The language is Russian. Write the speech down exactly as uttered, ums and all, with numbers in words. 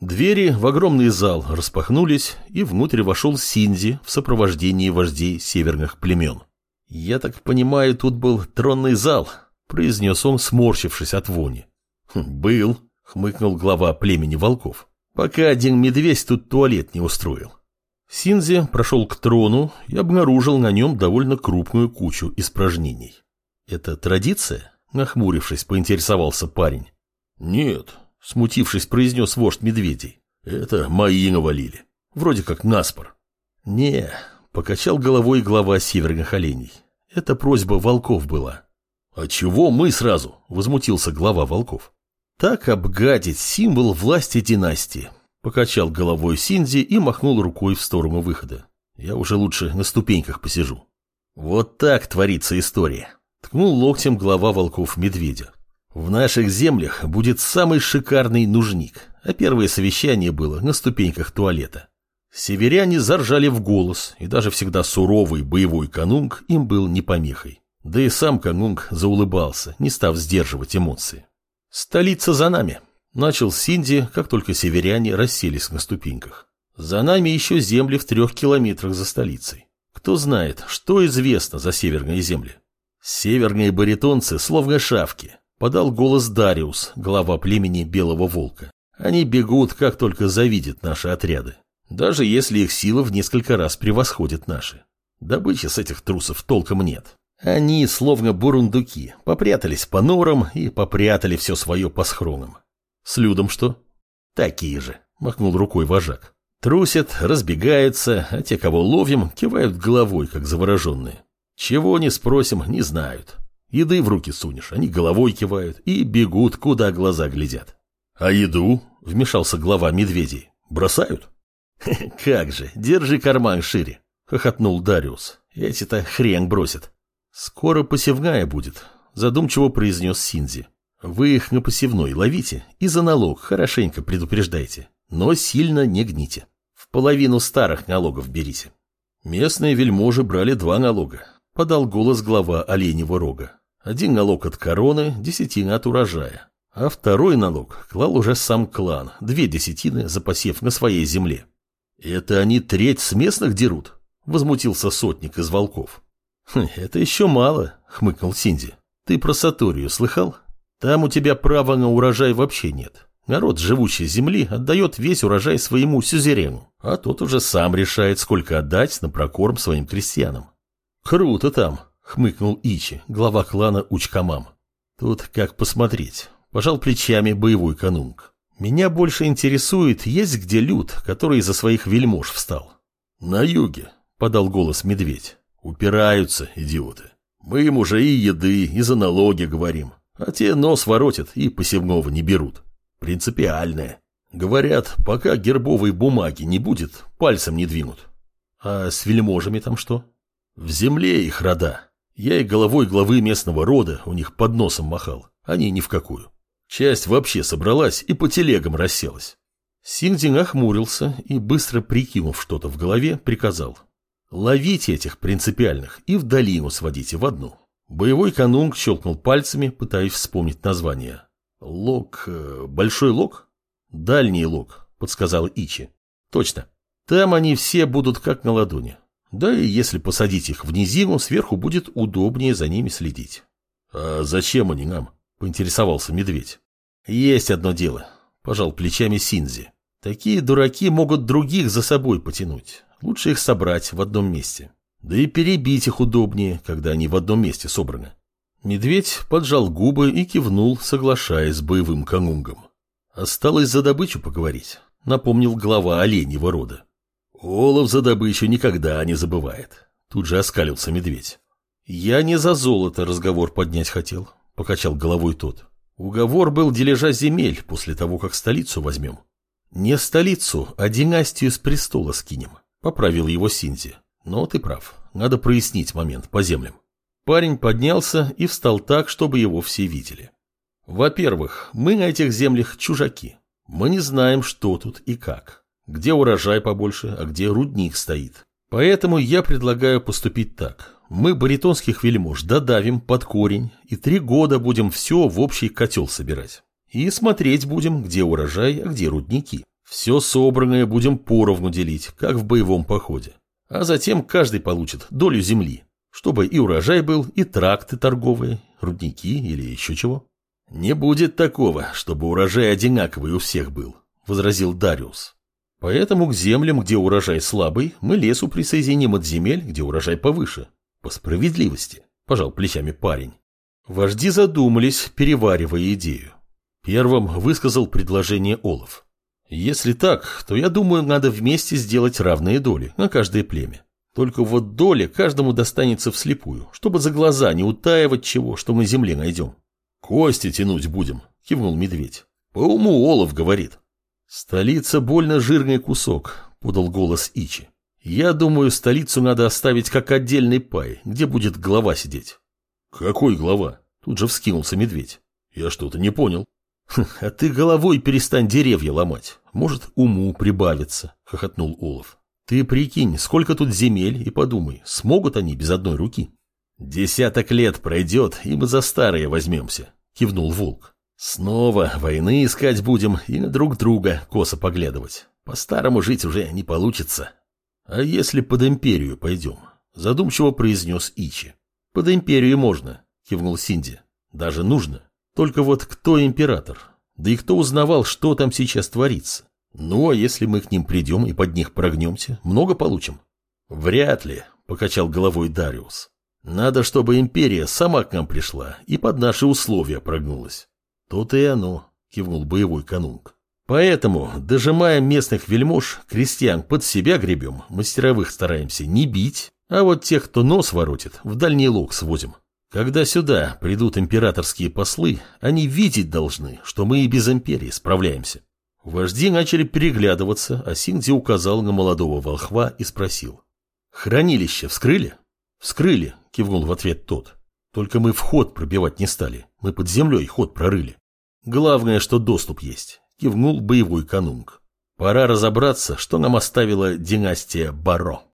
Двери в огромный зал распахнулись, и внутрь вошел Синзи в сопровождении вождей северных племен. «Я так понимаю, тут был тронный зал», — произнес он, сморщившись от вони. «Был», — хмыкнул глава племени волков, «пока один медведь тут туалет не устроил». Синзи прошел к трону и обнаружил на нем довольно крупную кучу испражнений. «Это традиция?» — нахмурившись, поинтересовался парень. «Нет», — смутившись, произнес вождь медведей. «Это мои навалили. Вроде как наспор». «Не», — покачал головой глава северных оленей. «Это просьба волков была». «А чего мы сразу?» — возмутился глава волков. «Так обгадить символ власти династии», — покачал головой Синзи и махнул рукой в сторону выхода. «Я уже лучше на ступеньках посижу». «Вот так творится история», — ткнул локтем глава волков медведя. «В наших землях будет самый шикарный нужник, а первое совещание было на ступеньках туалета». Северяне заржали в голос, и даже всегда суровый боевой канунг им был не помехой. Да и сам канунг заулыбался, не став сдерживать эмоции. «Столица за нами», — начал Синди, как только северяне расселись на ступеньках. «За нами еще земли в трех километрах за столицей. Кто знает, что известно за северные земли?» «Северные баритонцы словно шавки», — подал голос Дариус, глава племени Белого Волка. «Они бегут, как только завидят наши отряды, даже если их сила в несколько раз превосходит наши. Добычи с этих трусов толком нет. Они, словно бурундуки, попрятались по норам и попрятали все свое по схронам». «С людом что?» «Такие же», — махнул рукой вожак. «Трусят, разбегаются, а те, кого ловим, кивают головой, как завороженные. Чего не спросим, не знают. Еды в руки сунешь, они головой кивают и бегут, куда глаза глядят». «А еду?» — вмешался глава медведей. «Бросают?» «Как же, держи карман шире», — хохотнул Дариус. «Эти-то хрен бросят». «Скоро посевная будет», — задумчиво произнес Синзи. «Вы их на посевной ловите и за налог хорошенько предупреждайте, но сильно не гните. В половину старых налогов берите». «Местные вельможи брали два налога», — подал голос глава Оленьего Рога. «Один налог от короны, десятина от урожая, а второй налог клал уже сам клан, две десятины за посев на своей земле». «Это они треть с местных дерут?» — возмутился сотник из волков. «Хм, «Это еще мало», — хмыкнул Синди. «Ты про Саторию слыхал? Там у тебя права на урожай вообще нет. Народ, живущий с земли, отдает весь урожай своему сюзерену, а тот уже сам решает, сколько отдать на прокорм своим крестьянам». «Круто там», — хмыкнул Ичи, глава клана Учкамам. «Тут как посмотреть», — пожал плечами боевой канунг. «Меня больше интересует, есть где люд, который из-за своих вельмож встал». «На юге», — подал голос медведь. «Упираются, идиоты. Мы им уже и еды, и за налоги говорим, а те нос воротят и посевного не берут. Принципиальное. Говорят, пока гербовой бумаги не будет, пальцем не двинут». «А с вельможами там что?» «В земле их рода. Я и головой главы местного рода у них под носом махал. Они ни в какую. Часть вообще собралась и по телегам расселась». Синди нахмурился и, быстро прикинув что-то в голове, приказал: «Ловите этих принципиальных и в долину сводите в одну». Боевой канунг щелкнул пальцами, пытаясь вспомнить название. «Лог... Большой лог?» «Дальний лог», — подсказал Ичи. «Точно. Там они все будут как на ладони. Да и если посадить их в низину, сверху будет удобнее за ними следить». «А зачем они нам?» — поинтересовался медведь. «Есть одно дело», — пожал плечами Синзи. «Такие дураки могут других за собой потянуть. Лучше их собрать в одном месте. Да и перебить их удобнее, когда они в одном месте собраны». Медведь поджал губы и кивнул, соглашаясь с боевым канунгом. «Осталось за добычу поговорить», — напомнил глава Оленьего рода. «Олов за добычу никогда не забывает», — тут же оскалился медведь. «Я не за золото разговор поднять хотел», — покачал головой тот. «Уговор был дележа земель после того, как столицу возьмем». «Не столицу, а династию с престола скинем», — поправил его Синзи. «Но ты прав, надо прояснить момент по землям». Парень поднялся и встал так, чтобы его все видели. «Во-первых, мы на этих землях чужаки. Мы не знаем, что тут и как. Где урожай побольше, а где рудник стоит. Поэтому я предлагаю поступить так. Мы баритонских вельмож додавим под корень и три года будем все в общий котел собирать. И смотреть будем, где урожай, а где рудники. Все собранное будем поровну делить, как в боевом походе. А затем каждый получит долю земли, чтобы и урожай был, и тракты торговые, рудники или еще чего. Не будет такого, чтобы урожай одинаковый у всех был, возразил Дариус. Поэтому к землям, где урожай слабый, мы лесу присоединим от земель, где урожай повыше. По справедливости, пожал плечами парень. Вожди задумались, переваривая идею. Первым высказал предложение Олаф. Если так, то я думаю, надо вместе сделать равные доли на каждое племя. Только вот доля каждому достанется вслепую, чтобы за глаза не утаивать чего, что на земле найдем. Кости тянуть будем, кивнул медведь. По уму Олаф говорит. Столица больно жирный кусок, подал голос Ичи. Я думаю, столицу надо оставить как отдельный пай, где будет глава сидеть. Какой глава? Тут же вскинулся медведь. Я что-то не понял. А ты головой перестань деревья ломать. Может, уму прибавится, хохотнул Олаф. Ты прикинь, сколько тут земель, и подумай, смогут они без одной руки? Десяток лет пройдет, и мы за старое возьмемся, кивнул волк. Снова войны искать будем и на друг друга косо поглядывать. По-старому жить уже не получится. А если под империю пойдем? Задумчиво произнес Ичи. Под империю можно, кивнул Синди. Даже нужно. Только вот кто император? Да и кто узнавал, что там сейчас творится? Ну, а если мы к ним придем и под них прогнемся, много получим? Вряд ли, покачал головой Дариус. Надо, чтобы империя сама к нам пришла и под наши условия прогнулась. То-то и оно, кивнул боевой канунг. Поэтому, дожимая местных вельмож, крестьян под себя гребем, мастеровых стараемся не бить, а вот тех, кто нос воротит, в дальний лог свозим. Когда сюда придут императорские послы, они видеть должны, что мы и без империи справляемся. Вожди начали переглядываться, а Синди указал на молодого волхва и спросил. «Хранилище вскрыли?» «Вскрыли», — кивнул в ответ тот. «Только мы вход пробивать не стали, мы под землей ход прорыли. Главное, что доступ есть», — кивнул боевой канунг. «Пора разобраться, что нам оставила династия Баро».